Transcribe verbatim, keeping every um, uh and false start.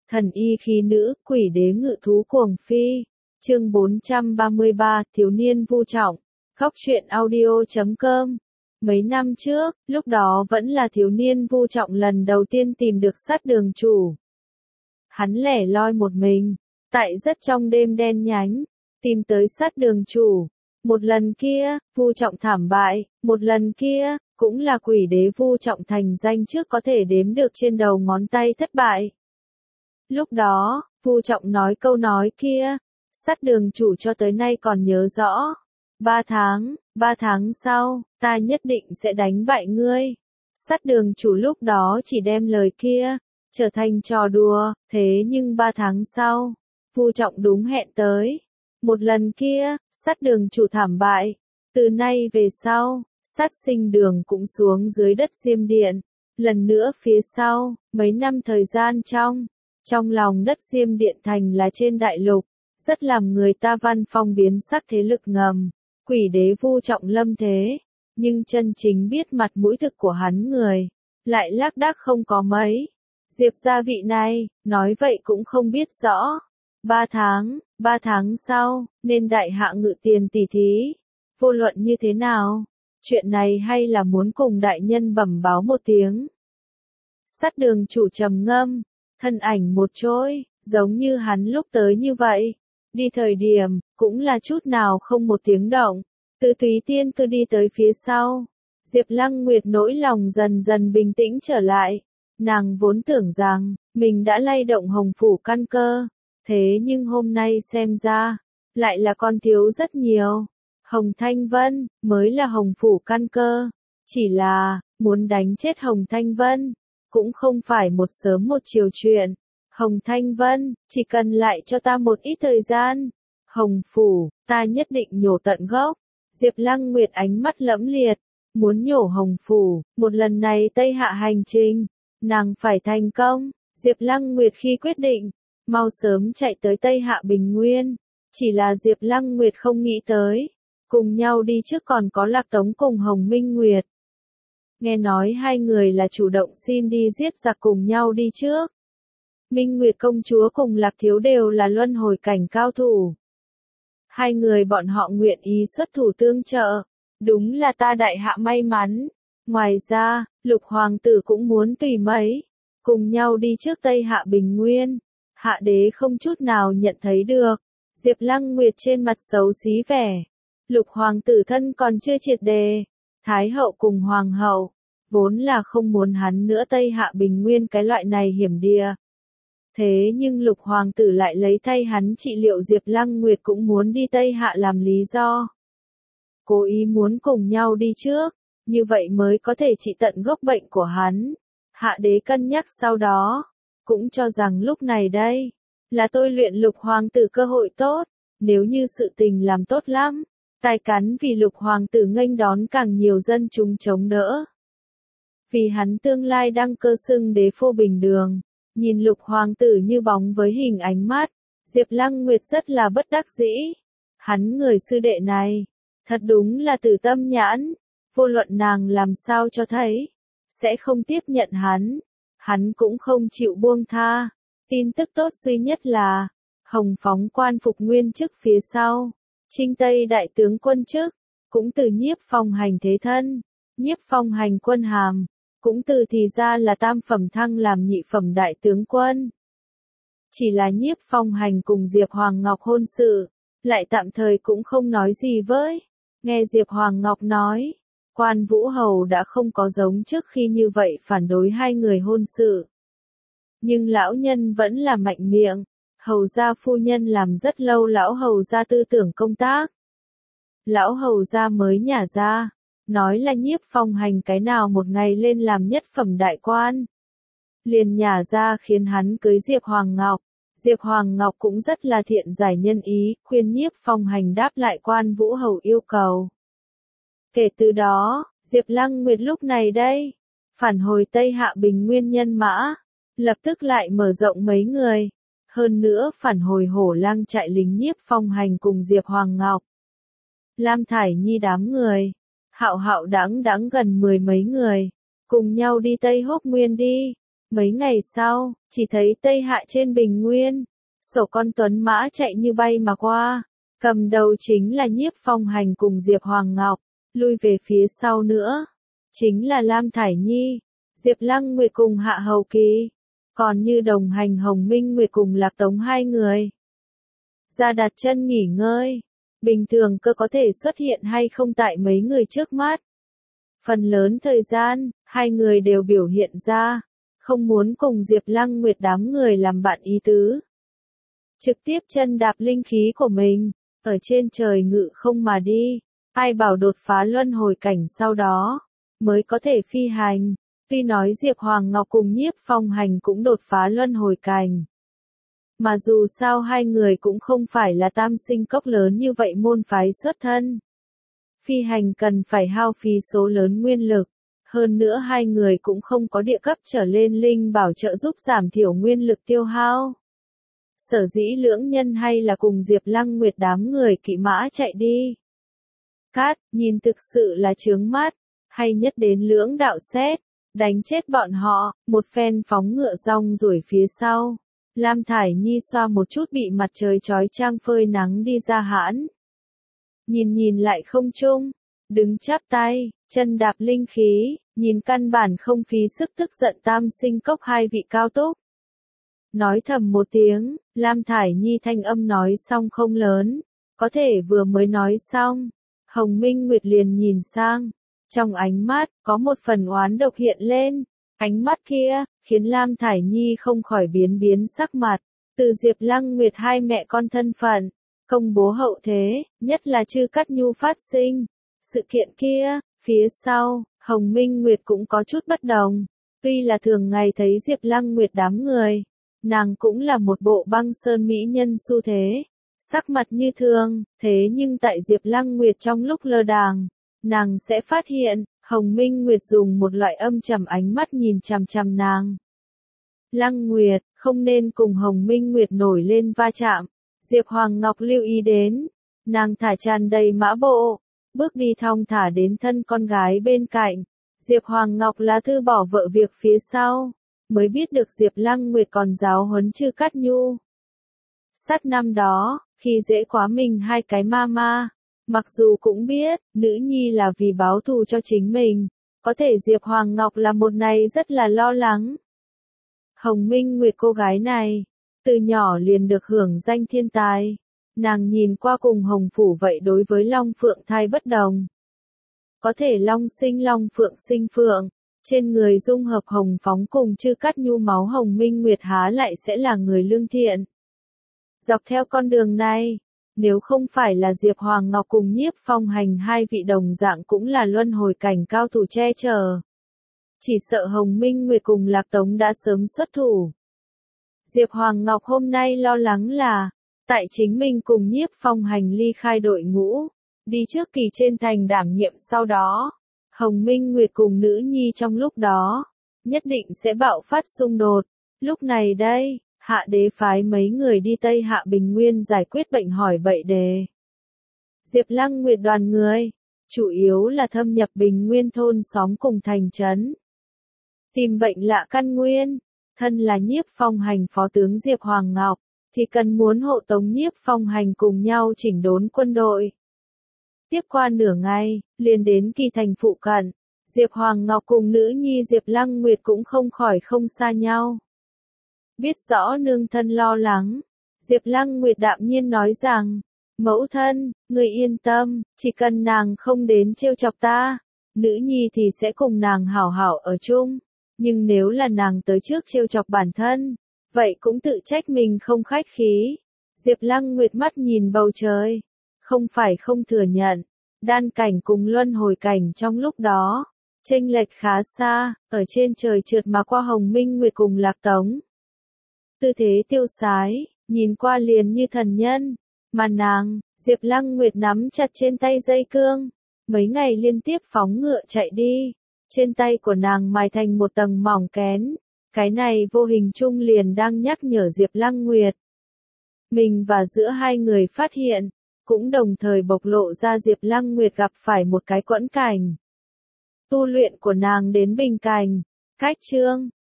Thần y khí nữ, quỷ đế ngự thú cuồng phi. Chương bốn trăm ba mươi ba, thiếu niên Vu Trọng. Góc truyện audio chấm com. Mấy năm trước, lúc đó vẫn là thiếu niên Vu Trọng lần đầu tiên tìm được sát đường chủ. Hắn lẻ loi một mình, tại rất trong đêm đen nhánh, tìm tới sát đường chủ. Một lần kia, Vu Trọng thảm bại, một lần kia, cũng là quỷ đế Vu Trọng thành danh trước có thể đếm được trên đầu ngón tay thất bại. Lúc đó, Vu Trọng nói câu nói kia, sát đường chủ cho tới nay còn nhớ rõ. Ba tháng, ba tháng sau, ta nhất định sẽ đánh bại ngươi. Sát đường chủ lúc đó chỉ đem lời kia, trở thành trò đùa, thế nhưng ba tháng sau, Vu Trọng đúng hẹn tới. Một lần kia, sát đường chủ thảm bại. Từ nay về sau, sát sinh đường cũng xuống dưới đất Diêm Điện. Lần nữa phía sau, mấy năm thời gian trong, trong lòng đất Diêm Điện thành là trên đại lục, rất làm người ta văn phong biến sắc thế lực ngầm. Quỷ đế Vu Trọng lâm thế, nhưng chân chính biết mặt mũi thực của hắn người, lại lác đác không có mấy. Diệp gia vị này, nói vậy cũng không biết rõ. Ba tháng, ba tháng sau, nên đại hạ ngự tiền tỷ thí. Vô luận như thế nào, chuyện này hay là muốn cùng đại nhân bẩm báo một tiếng. Sát đường chủ trầm ngâm, thân ảnh một trôi, giống như hắn lúc tới như vậy. Đi thời điểm, cũng là chút nào không một tiếng động, từ Thúy Tiên cứ đi tới phía sau. Diệp Lăng Nguyệt nỗi lòng dần dần bình tĩnh trở lại. Nàng vốn tưởng rằng, mình đã lay động Hồng Phủ căn cơ. Thế nhưng hôm nay xem ra, lại là còn thiếu rất nhiều. Hồng Thanh Vân, mới là Hồng Phủ căn cơ. Chỉ là, muốn đánh chết Hồng Thanh Vân, cũng không phải một sớm một chiều chuyện. Hồng Thanh Vân, chỉ cần lại cho ta một ít thời gian. Hồng Phủ, ta nhất định nhổ tận gốc. Diệp Lăng Nguyệt ánh mắt lẫm liệt, muốn nhổ Hồng Phủ, một lần này Tây Hạ hành trình, nàng phải thành công. Diệp Lăng Nguyệt khi quyết định, mau sớm chạy tới Tây Hạ Bình Nguyên. Chỉ là Diệp Lăng Nguyệt không nghĩ tới, cùng nhau đi trước còn có Lạc Tống cùng Hồng Minh Nguyệt. Nghe nói hai người là chủ động xin đi giết giặc cùng nhau đi trước. Minh Nguyệt công chúa cùng Lạc Thiếu đều là luân hồi cảnh cao thủ. Hai người bọn họ nguyện ý xuất thủ tương trợ. Đúng là ta đại hạ may mắn. Ngoài ra, Lục Hoàng tử cũng muốn tùy mấy. Cùng nhau đi trước Tây Hạ Bình Nguyên. Hạ đế không chút nào nhận thấy được. Diệp Lăng Nguyệt trên mặt xấu xí vẻ. Lục Hoàng tử thân còn chưa triệt đề. Thái hậu cùng Hoàng hậu, vốn là không muốn hắn nữa Tây Hạ Bình Nguyên cái loại này hiểm địa. Thế nhưng Lục Hoàng tử lại lấy thay hắn trị liệu Diệp Lăng Nguyệt cũng muốn đi Tây Hạ làm lý do. Cố ý muốn cùng nhau đi trước, như vậy mới có thể trị tận gốc bệnh của hắn. Hạ đế cân nhắc sau đó, cũng cho rằng lúc này đây, là tôi luyện Lục Hoàng tử cơ hội tốt, nếu như sự tình làm tốt lắm, tài cắn vì Lục Hoàng tử nghênh đón càng nhiều dân chúng chống đỡ. Vì hắn tương lai đăng cơ xưng đế phô bình đường. Nhìn Lục Hoàng tử như bóng với hình ánh mắt, Diệp Lăng Nguyệt rất là bất đắc dĩ. Hắn người sư đệ này, thật đúng là tử tâm nhãn, vô luận nàng làm sao cho thấy, sẽ không tiếp nhận hắn, hắn cũng không chịu buông tha. Tin tức tốt duy nhất là, Hồng Phóng quan phục nguyên chức phía sau, Trinh Tây đại tướng quân chức, cũng từ Nhiếp Phong hành thế thân, Nhiếp Phong hành quân hàm. Cũng từ thì ra là tam phẩm thăng làm nhị phẩm đại tướng quân. Chỉ là Nhiếp Phong hành cùng Diệp Hoàng Ngọc hôn sự, lại tạm thời cũng không nói gì với. Nghe Diệp Hoàng Ngọc nói, Quan Vũ Hầu đã không có giống trước khi như vậy phản đối hai người hôn sự. Nhưng lão nhân vẫn là mạnh miệng, Hầu gia phu nhân làm rất lâu lão Hầu gia tư tưởng công tác. Lão Hầu gia mới nhả ra. Nói là Nhiếp Phong hành cái nào một ngày lên làm nhất phẩm đại quan. Liền nhả ra khiến hắn cưới Diệp Hoàng Ngọc. Diệp Hoàng Ngọc cũng rất là thiện giải nhân ý, khuyên Nhiếp Phong hành đáp lại Quan Vũ Hầu yêu cầu. Kể từ đó, Diệp Lăng Nguyệt lúc này đây, phản hồi Tây Hạ Bình Nguyên nhân mã, lập tức lại mở rộng mấy người. Hơn nữa phản hồi Hổ Lang trại lính Nhiếp Phong hành cùng Diệp Hoàng Ngọc. Lam Thải Nhi đám người. Hạo hạo đáng đáng gần mười mấy người, cùng nhau đi Tây Húc Nguyên đi. Mấy ngày sau, chỉ thấy Tây Hạ trên bình nguyên, sổ con tuấn mã chạy như bay mà qua, cầm đầu chính là Nhiếp Phong Hành cùng Diệp Hoàng Ngọc, lui về phía sau nữa, chính là Lam Thải Nhi, Diệp Lăng Nguyệt cùng Hạ Hầu Kỳ, còn như đồng hành Hồng Minh Nguyệt cùng Lạc Tống hai người. Ra đặt chân nghỉ ngơi, bình thường cơ có thể xuất hiện hay không tại mấy người trước mắt. Phần lớn thời gian, hai người đều biểu hiện ra, không muốn cùng Diệp Lăng Nguyệt đám người làm bạn ý tứ. Trực tiếp chân đạp linh khí của mình, ở trên trời ngự không mà đi, ai bảo đột phá luân hồi cảnh sau đó, mới có thể phi hành. Tuy nói Diệp Hoàng Ngọc cùng Nhiếp Phong Hành cũng đột phá luân hồi cảnh. Mà dù sao hai người cũng không phải là tam sinh cốc lớn như vậy môn phái xuất thân. Phi hành cần phải hao phí số lớn nguyên lực. Hơn nữa hai người cũng không có địa cấp trở lên linh bảo trợ giúp giảm thiểu nguyên lực tiêu hao. Sở dĩ lưỡng nhân hay là cùng Diệp Lăng Nguyệt đám người kỵ mã chạy đi. Cát, nhìn thực sự là chướng mắt, hay nhất đến lưỡng đạo xét, đánh chết bọn họ, một phen phóng ngựa rong ruổi phía sau. Lam Thải Nhi xoa một chút bị mặt trời chói chang phơi nắng đi ra hãn. Nhìn nhìn lại không trung, đứng chắp tay, chân đạp linh khí, nhìn căn bản không phí sức tức giận tam sinh cốc hai vị cao túc. Nói thầm một tiếng, Lam Thải Nhi thanh âm nói xong không lớn, có thể vừa mới nói xong, Hồng Minh Nguyệt liền nhìn sang, trong ánh mắt, có một phần oán độc hiện lên, ánh mắt kia, khiến Lam Thải Nhi không khỏi biến biến sắc mặt, từ Diệp Lăng Nguyệt hai mẹ con thân phận, công bố hậu thế, nhất là Chư Cát Nhu phát sinh, sự kiện kia, phía sau, Hồng Minh Nguyệt cũng có chút bất đồng, tuy là thường ngày thấy Diệp Lăng Nguyệt đám người, nàng cũng là một bộ băng sơn mỹ nhân xu thế, sắc mặt như thường, thế nhưng tại Diệp Lăng Nguyệt trong lúc lơ đàng, nàng sẽ phát hiện, Hồng Minh Nguyệt dùng một loại âm trầm ánh mắt nhìn chằm chằm nàng. Lăng Nguyệt, không nên cùng Hồng Minh Nguyệt nổi lên va chạm, Diệp Hoàng Ngọc lưu ý đến, nàng thả tràn đầy mã bộ, bước đi thong thả đến thân con gái bên cạnh, Diệp Hoàng Ngọc lá thư bỏ vợ việc phía sau, mới biết được Diệp Lăng Nguyệt còn giáo huấn Chư Cát Nhu. Sát năm đó, khi dễ quá mình hai cái ma ma, mặc dù cũng biết, nữ nhi là vì báo thù cho chính mình, có thể Diệp Hoàng Ngọc là một này rất là lo lắng. Hồng Minh Nguyệt cô gái này, từ nhỏ liền được hưởng danh thiên tài, nàng nhìn qua cùng Hồng Phủ vậy đối với Long Phượng thai bất đồng. Có thể Long sinh Long Phượng sinh Phượng, trên người dung hợp hồng phóng cùng Chư Cát Nhu máu Hồng Minh Nguyệt há lại sẽ là người lương thiện. Dọc theo con đường này, nếu không phải là Diệp Hoàng Ngọc cùng Nhiếp Phong Hành hai vị đồng dạng cũng là luân hồi cảnh cao thủ che chở, chỉ sợ Hồng Minh Nguyệt cùng Lạc Tống đã sớm xuất thủ. Diệp Hoàng Ngọc hôm nay lo lắng là, tại chính mình cùng Nhiếp Phong Hành ly khai đội ngũ, đi trước kỳ trên thành đảm nhiệm sau đó, Hồng Minh Nguyệt cùng nữ nhi trong lúc đó, nhất định sẽ bạo phát xung đột. Lúc này đây, Hạ Đế phái mấy người đi Tây Hạ Bình Nguyên giải quyết bệnh hỏi bậy đề. Diệp Lăng Nguyệt đoàn người, chủ yếu là thâm nhập Bình Nguyên thôn xóm cùng thành trấn, tìm bệnh lạ căn nguyên. Thân là Nhiếp Phong Hành phó tướng Diệp Hoàng Ngọc, thì cần muốn hộ tống Nhiếp Phong Hành cùng nhau chỉnh đốn quân đội. Tiếp qua nửa ngày, liền đến kỳ thành phụ cận, Diệp Hoàng Ngọc cùng nữ nhi Diệp Lăng Nguyệt cũng không khỏi không xa nhau. Biết rõ nương thân lo lắng, Diệp Lăng Nguyệt đạm nhiên nói rằng, mẫu thân, người yên tâm, chỉ cần nàng không đến trêu chọc ta, nữ nhi thì sẽ cùng nàng hảo hảo ở chung. Nhưng nếu là nàng tới trước trêu chọc bản thân, vậy cũng tự trách mình không khách khí. Diệp Lăng Nguyệt mắt nhìn bầu trời, không phải không thừa nhận, đan cảnh cùng luân hồi cảnh trong lúc đó, chênh lệch khá xa, ở trên trời trượt mà qua Hồng Minh Nguyệt cùng Lạc Tống. Tư thế tiêu sái, nhìn qua liền như thần nhân, mà nàng, Diệp Lăng Nguyệt nắm chặt trên tay dây cương, mấy ngày liên tiếp phóng ngựa chạy đi. Trên tay của nàng mài thành một tầng mỏng kén, cái này vô hình chung liền đang nhắc nhở Diệp Lăng Nguyệt. Mình và giữa hai người phát hiện, cũng đồng thời bộc lộ ra Diệp Lăng Nguyệt gặp phải một cái quẫn cảnh. Tu luyện của nàng đến bình cảnh, cách chương,